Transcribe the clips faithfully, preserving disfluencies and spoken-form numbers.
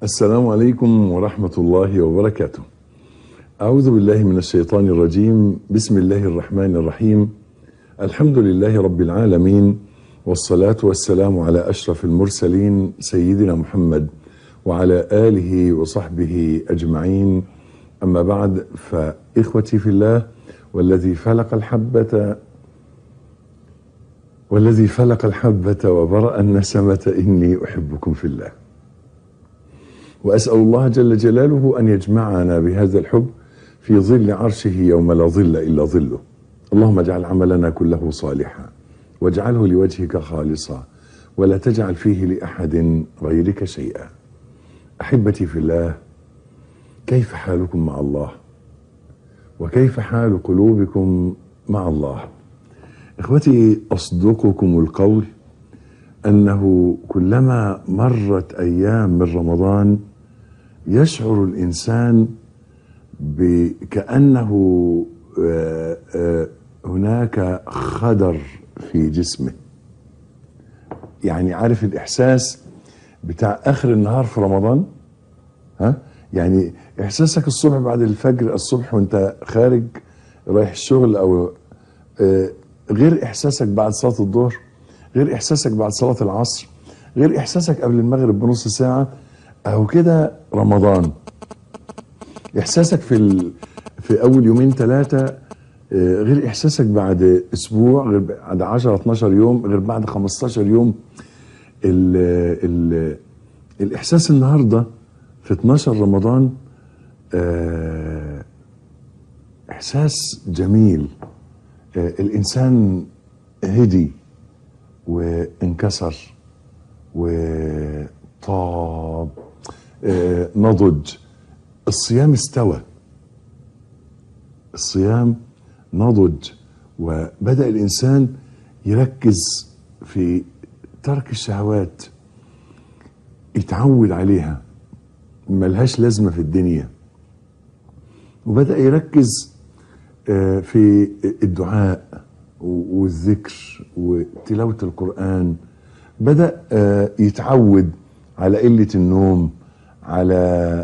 السلام عليكم ورحمة الله وبركاته. أعوذ بالله من الشيطان الرجيم. بسم الله الرحمن الرحيم. الحمد لله رب العالمين، والصلاة والسلام على أشرف المرسلين سيدنا محمد وعلى آله وصحبه أجمعين. أما بعد، فإخوتي في الله، والذي فلق الحبة والذي فلق الحبة وبرأ النسمة إني أحبكم في الله، وأسأل الله جل جلاله أن يجمعنا بهذا الحب في ظل عرشه يوم لا ظل إلا ظله. اللهم اجعل عملنا كله صالحا، واجعله لوجهك خالصا، ولا تجعل فيه لأحد غيرك شيئا. أحبتي في الله، كيف حالكم مع الله؟ وكيف حال قلوبكم مع الله؟ إخوتي، أصدقكم القول أنه كلما مرت أيام من رمضان يشعر الإنسان بكأنه هناك خدر في جسمه. يعني عارف الإحساس بتاع آخر النهار في رمضان؟ ها؟ يعني إحساسك الصبح بعد الفجر، الصبح وانت خارج رايح الشغل، أو غير إحساسك بعد صلاة الظهر، غير إحساسك بعد صلاة العصر، غير إحساسك قبل المغرب بنص ساعة. أهو كده رمضان. إحساسك في ال... في أول يومين ثلاثة غير إحساسك بعد أسبوع، غير بعد عشرة اتناشر يوم، غير بعد خمستاشر يوم. ال... ال... الإحساس النهاردة في اتناشر رمضان إحساس جميل. الإنسان هدي وانكسر وطاب، نضج. الصيام استوى، الصيام نضج، وبدأ الإنسان يركز في ترك الشهوات، يتعود عليها، ملهاش لازمة في الدنيا، وبدأ يركز في الدعاء والذكر وتلاوة القرآن. بدأ يتعود على قلة النوم، على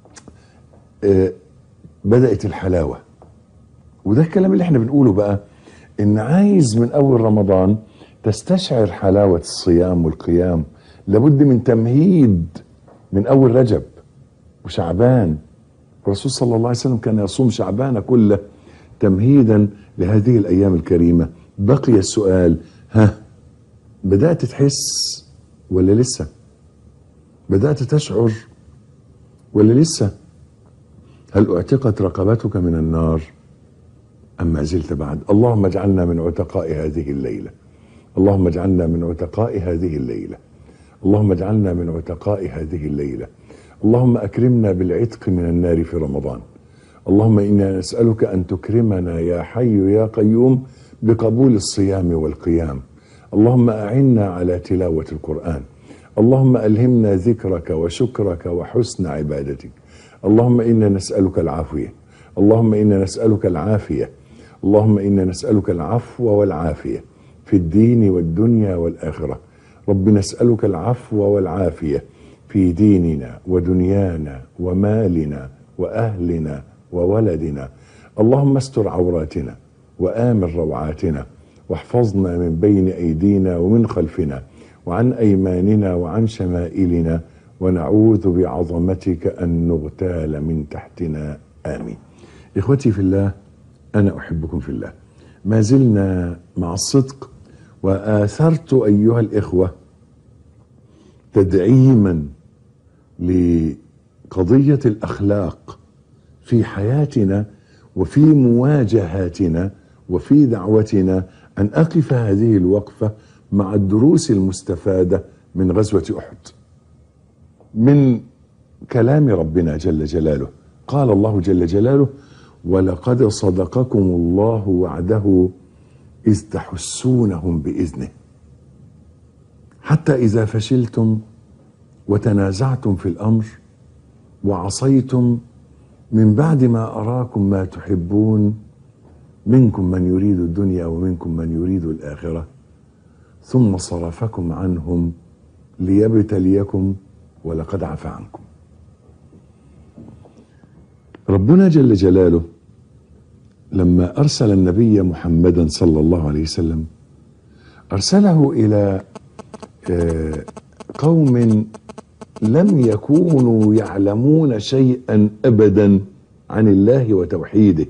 بدأت الحلاوة. وده الكلام اللي احنا بنقوله بقى، ان عايز من اول رمضان تستشعر حلاوة الصيام والقيام. لابد من تمهيد من اول رجب وشعبان. الرسول صلى الله عليه وسلم كان يصوم شعبان كله تمهيدا لهذه الايام الكريمة. بقي السؤال، ها، بدأت تحس ولا لسه؟ بدأت تشعر ولا لسه؟ هل اعتقت رقبتك من النار أم ما زلت بعد؟ اللهم اجعلنا من عتقاء هذه الليلة، اللهم اجعلنا من عتقاء هذه الليلة، اللهم اجعلنا من عتقاء هذه الليلة. اللهم أكرمنا بالعتق من النار في رمضان. اللهم إنا نسألك أن تكرمنا يا حي يا قيوم بقبول الصيام والقيام. اللهم أعنا على تلاوة القرآن. اللهم ألهمنا ذكرك وشكرك وحسن عبادتك. اللهم إنا نسألك العافية، اللهم إنا نسألك العافية، اللهم إنا نسألك العفو والعافية في الدين والدنيا والآخرة. رب نسألك العفو والعافية في ديننا ودنيانا ومالنا وأهلنا وولدنا. اللهم استر عوراتنا وآمن روعاتنا، واحفظنا من بين أيدينا ومن خلفنا وعن أيماننا وعن شمائلنا، ونعوذ بعظمتك أن نغتال من تحتنا. آمين. إخوتي في الله، أنا أحبكم في الله. ما زلنا مع الصدق، وآثرت أيها الإخوة تدعيما لقضية الأخلاق في حياتنا وفي مواجهاتنا وفي دعوتنا، أن أقف هذه الوقفة مع الدروس المستفادة من غزوة أحد، من كلام ربنا جل جلاله. قال الله جل جلاله: ولقد صدقكم الله وعده إذ تحسونهم بإذنه حتى إذا فشلتم وتنازعتم في الأمر وعصيتم من بعد ما أراكم ما تحبون، منكم من يريد الدنيا ومنكم من يريد الآخرة، ثم صرفكم عنهم ليبتليكم ولقد عفا عنكم. ربنا جل جلاله لما أرسل النبي محمدا صلى الله عليه وسلم أرسله إلى قوم لم يكونوا يعلمون شيئا أبدا عن الله وتوحيده.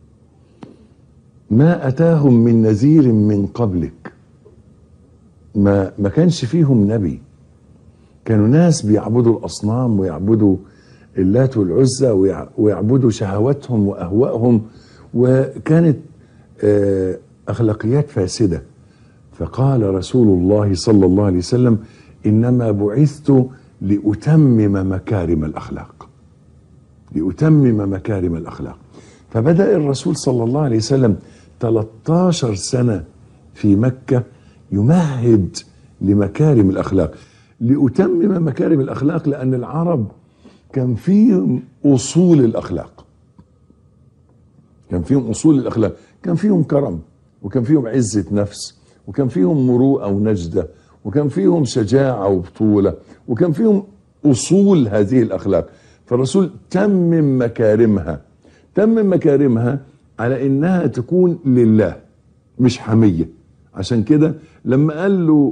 ما أتاهم من نذير من قبلك، ما ما كانش فيهم نبي، كانوا ناس بيعبدوا الأصنام ويعبدوا اللات والعزى ويعبدوا شهواتهم وأهوائهم، وكانت أخلاقيات فاسدة. فقال رسول الله صلى الله عليه وسلم: إنما بعثت لأتمم مكارم الأخلاق، لأتمم مكارم الأخلاق. فبدأ الرسول صلى الله عليه وسلم ثلاث عشرة سنة في مكة يمهد لمكارم الأخلاق، لأتمم مكارم الأخلاق، لأن العرب كان فيهم أصول الأخلاق، كان فيهم أصول الأخلاق، كان فيهم كرم، وكان فيهم عزة نفس، وكان فيهم مروءة ونجدة، وكان فيهم شجاعة وبطولة، وكان فيهم أصول هذه الأخلاق. فالرسول تمم مكارمها، تمم مكارمها على إنها تكون لله مش حمية. عشان كده لما قال له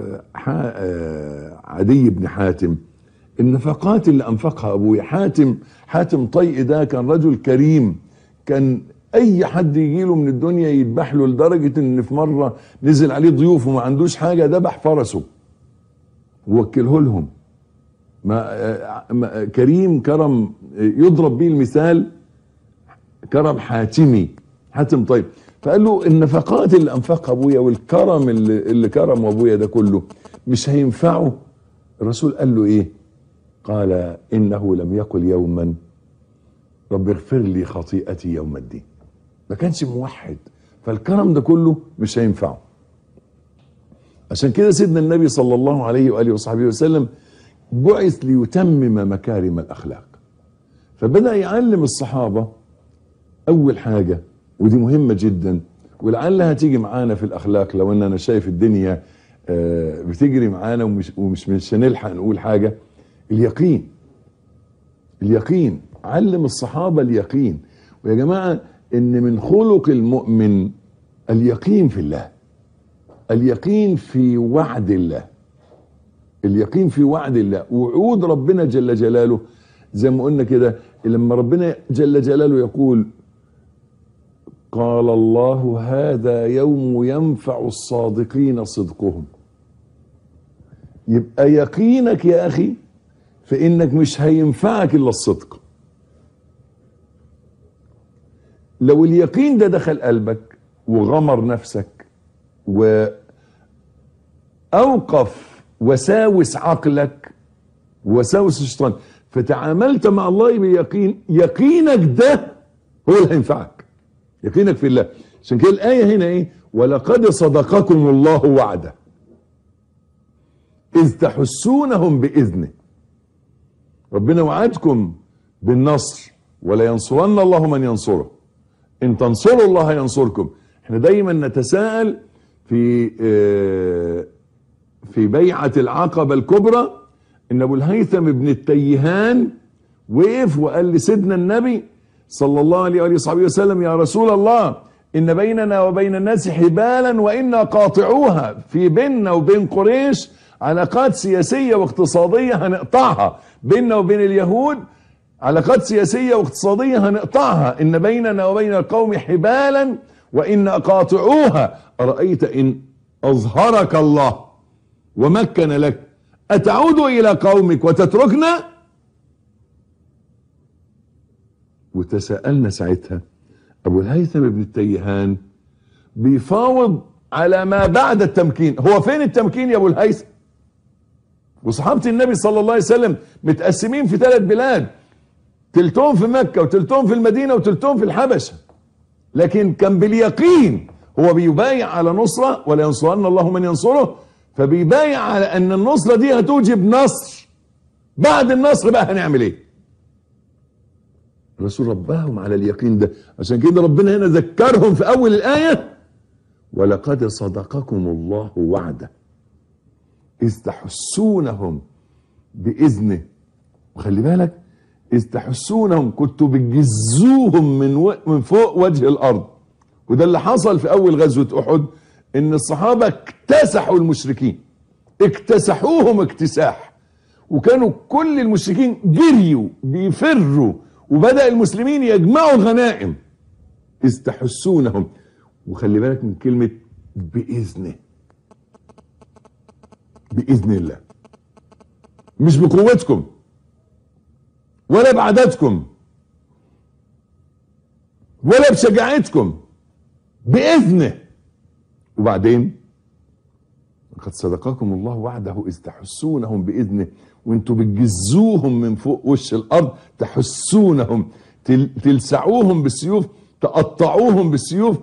عدي بن حاتم النفقات اللي أنفقها أبويا، حاتم حاتم طيء ده كان رجل كريم، كان أي حد يجيله من الدنيا يذبح له، لدرجة إن في مرة نزل عليه ضيوف وما عندوش حاجة ذبح فرسه ووكله لهم. ما كريم كرم يضرب به المثال، كرم حاتمي، حاتم طيب. فقال له النفقات اللي أنفقها أبويا والكرم اللي, اللي كرم أبويا ده كله مش هينفعه. الرسول قال له إيه؟ قال: إنه لم يقل يوما رب اغفر لي خطيئتي يوم الدين. ما كانش موحد، فالكرم ده كله مش هينفعه. عشان كده سيدنا النبي صلى الله عليه وآله وصحبه وسلم بعث ليتمم مكارم الأخلاق. فبدأ يعلم الصحابة أول حاجة، ودي مهمة جدا ولعلها تيجي معانا في الأخلاق، لو أن أنا شايف الدنيا بتجري معانا ومش, ومش مش هنلحق نقول حاجة. اليقين، اليقين، علم الصحابة اليقين. ويا جماعة إن من خلق المؤمن اليقين في الله، اليقين في وعد الله، اليقين في وعد الله، وعود ربنا جل جلاله. زي ما قلنا كده، لما ربنا جل جلاله يقول: قال الله هذا يوم ينفع الصادقين صدقهم. يبقى يقينك يا أخي في إنك مش هينفعك إلا الصدق. لو اليقين ده دخل قلبك وغمر نفسك وأوقف وساوس عقلك وساوس الشيطان، فتعاملت مع الله بيقين، يقينك ده هو اللي هينفعك، يقينك في الله. عشان كده الآية هنا إيه؟ ولقد صدقكم الله وعده إذ تحسونهم بإذنه. ربنا وعدكم بالنصر، ولا ينصرن الله من ينصره، إن تنصروا الله ينصركم. احنا دايما نتساءل في في بيعة العقبة الكبرى إن أبو الهيثم بن التيهان وقف وقال لسيدنا النبي صلى الله عليه وصحبه وسلم: يا رسول الله، إن بيننا وبين الناس حبالا وإنا قاطعوها. في بيننا وبين قريش علاقات سياسية واقتصادية هنقطعها، بيننا وبين اليهود علاقات سياسية واقتصادية هنقطعها. إن بيننا وبين القوم حبالا وإنا قاطعوها. أرأيت إن أظهرك الله ومكن لك أتعود إلى قومك وتتركنا؟ وتساءلنا ساعتها. أبو الهيثم بن التيهان بيفاوض على ما بعد التمكين. هو فين التمكين يا أبو الهيثم؟ وصحابة النبي صلى الله عليه وسلم متقسمين في ثلاث بلاد، تلتهم في مكة وتلتهم في المدينة وتلتهم في الحبشة، لكن كان باليقين هو بيبايع على نصرة، ولا ينصرن الله من ينصره. فبيبايع على أن النصرة دي هتوجب نصر، بعد النصر بقى هنعمل ايه؟ الرسول رباهم على اليقين ده. عشان كده ربنا هنا ذكرهم في أول الآية: ولقد صدقكم الله وعده إذ تحسونهم بإذنه. وخلي بالك إذ تحسونهم كنتوا بتجزوهم من و... من فوق وجه الأرض. وده اللي حصل في أول غزوة أحد، إن الصحابة اكتسحوا المشركين، اكتسحوهم اكتساح، وكانوا كل المشركين جريوا بيفروا، وبدأ المسلمين يجمعوا الغنائم. إذ تحسونهم، وخلي بالك من كلمة بإذنه، بإذن الله، مش بقوتكم ولا بعددكم ولا بشجاعتكم، بإذنه. وبعدين قد صدقكم الله وعده إذ تحسونهم بإذنه وانتوا بتجزوهم من فوق وش الأرض، تحسونهم، تلسعوهم بالسيوف، تقطعوهم بالسيوف،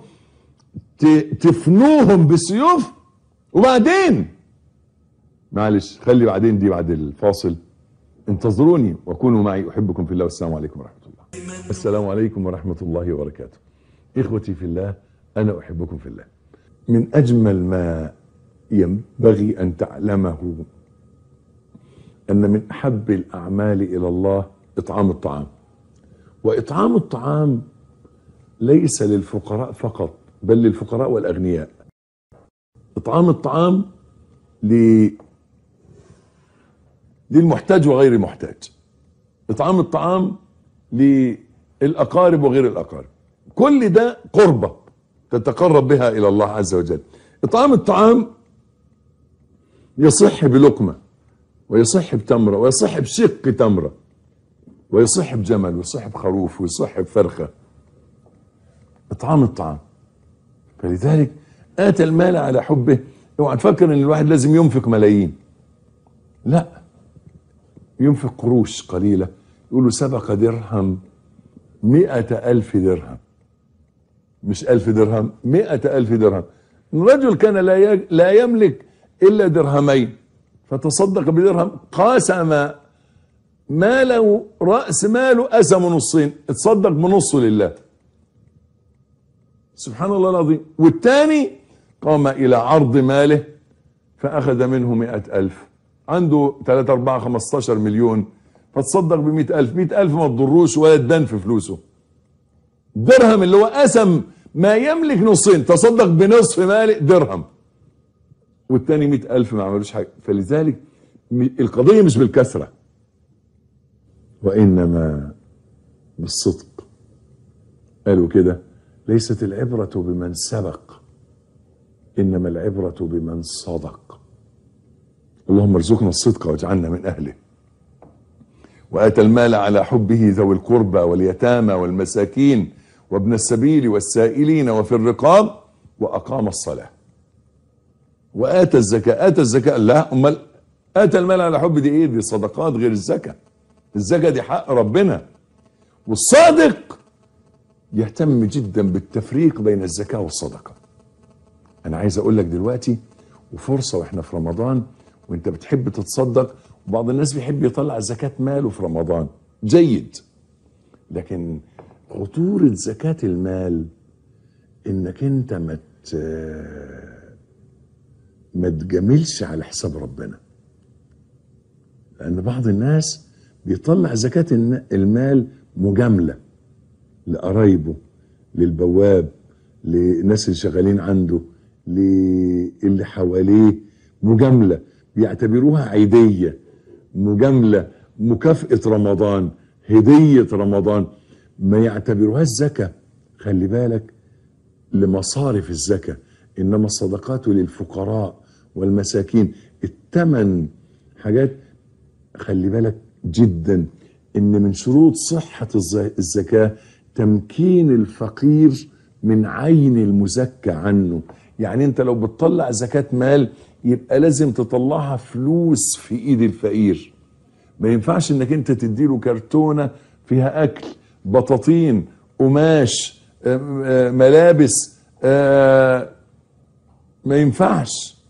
تفنوهم بالسيوف. وبعدين معلش خلي بعدين دي بعد الفاصل. انتظروني وكونوا معي، أحبكم في الله، والسلام عليكم ورحمة الله. السلام عليكم ورحمة الله وبركاته. إخوتي في الله، أنا أحبكم في الله. من أجمل ما ينبغي أن تعلمه أن من أحب الأعمال إلى الله إطعام الطعام. وإطعام الطعام ليس للفقراء فقط، بل للفقراء والأغنياء. إطعام الطعام ل... للمحتاج وغير المحتاج. إطعام الطعام للأقارب وغير الأقارب. كل ده قربة تتقرب بها إلى الله عز وجل. إطعام الطعام يصح بلقمة، ويصح بتمرة، ويصح بشق تمرة، ويصح بجمل، ويصح بخروف، ويصح بفرخة. إطعام الطعام. فلذلك آتى المال على حبه. اوعى تفكر ان الواحد لازم ينفق ملايين، لا، ينفق قروش قليلة. يقولوا سبق درهم مئة ألف درهم، مش ألف درهم، مئة ألف درهم. الرجل كان لا لا يملك إلا درهمين، فتصدق بدرهم، قاسم ماله، رأس ماله قسم نصين، اتصدق بنصه لله. سبحان الله العظيم. والتاني قام إلى عرض ماله فأخذ منه مئة ألف، عنده ثلاثة أربعة خمستاشر مليون، فتصدق بمئة ألف. مئة ألف ما تضروش ولا تدن في فلوسه. درهم اللي هو قسم ما يملك نصين، تصدق بنصف ماله درهم، والتاني مئة ألف ما عملوش حاجة. فلذلك القضية مش بالكثرة، وإنما بالصدق. قالوا كده: ليست العبرة بمن سبق، إنما العبرة بمن صدق. اللهم ارزقنا الصدق واجعلنا من أهله. وآتى المال على حبه ذوي القربى واليتامى والمساكين وابن السبيل والسائلين وفي الرقاب وأقام الصلاة وآتى الزكاة. آتى الزكاة، لا، أمال آتى المال على حب دي إيه؟ دي صدقات غير الزكاة. الزكاة دي حق ربنا. والصادق يهتم جدا بالتفريق بين الزكاة والصدقة. أنا عايز أقول لك دلوقتي، وفرصة وإحنا في رمضان وإنت بتحب تتصدق، وبعض الناس بيحب يطلع زكاة ماله في رمضان، جيد، لكن خطورة زكاة المال إنك أنت ما ما تجاملش على حساب ربنا. لأن بعض الناس بيطلع زكاة المال مجاملة لقرايبه، للبواب، للناس اللي شغالين عنده، للي حواليه، مجاملة بيعتبروها عيدية، مجاملة، مكافأة رمضان، هدية رمضان، ما يعتبروهاش زكاة. خلي بالك لمصارف الزكاة، إنما الصدقات للفقراء والمساكين. الثمن حاجات. خلي بالك جدا إن من شروط صحة الزكاة تمكين الفقير من عين المزكى عنه. يعني انت لو بتطلع زكاة مال يبقى لازم تطلعها فلوس في ايد الفقير. ما ينفعش انك انت تديله كرتونة فيها اكل، بطاطين، قماش، ملابس، ما ينفعش.